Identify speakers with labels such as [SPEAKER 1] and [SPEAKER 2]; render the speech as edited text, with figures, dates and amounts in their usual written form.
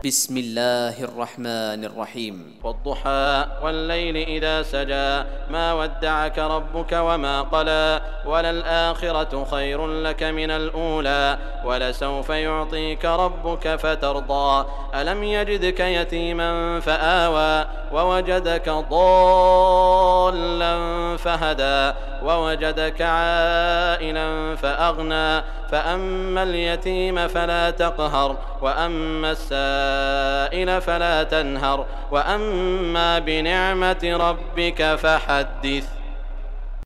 [SPEAKER 1] بسم الله الرحمن الرحيم.
[SPEAKER 2] والضحى والليل إذا سجى ما ودعك ربك وما قلى وللآخرة خير لك من الأولى ولسوف يعطيك ربك فترضى ألم يجدك يتيما فآوى ووجدك ضالا فهدى ووجدك عائلا فأغنى فأما اليتيم فلا تقهر وأما السائل فلا تنهر وأما بنعمة ربك فحدث.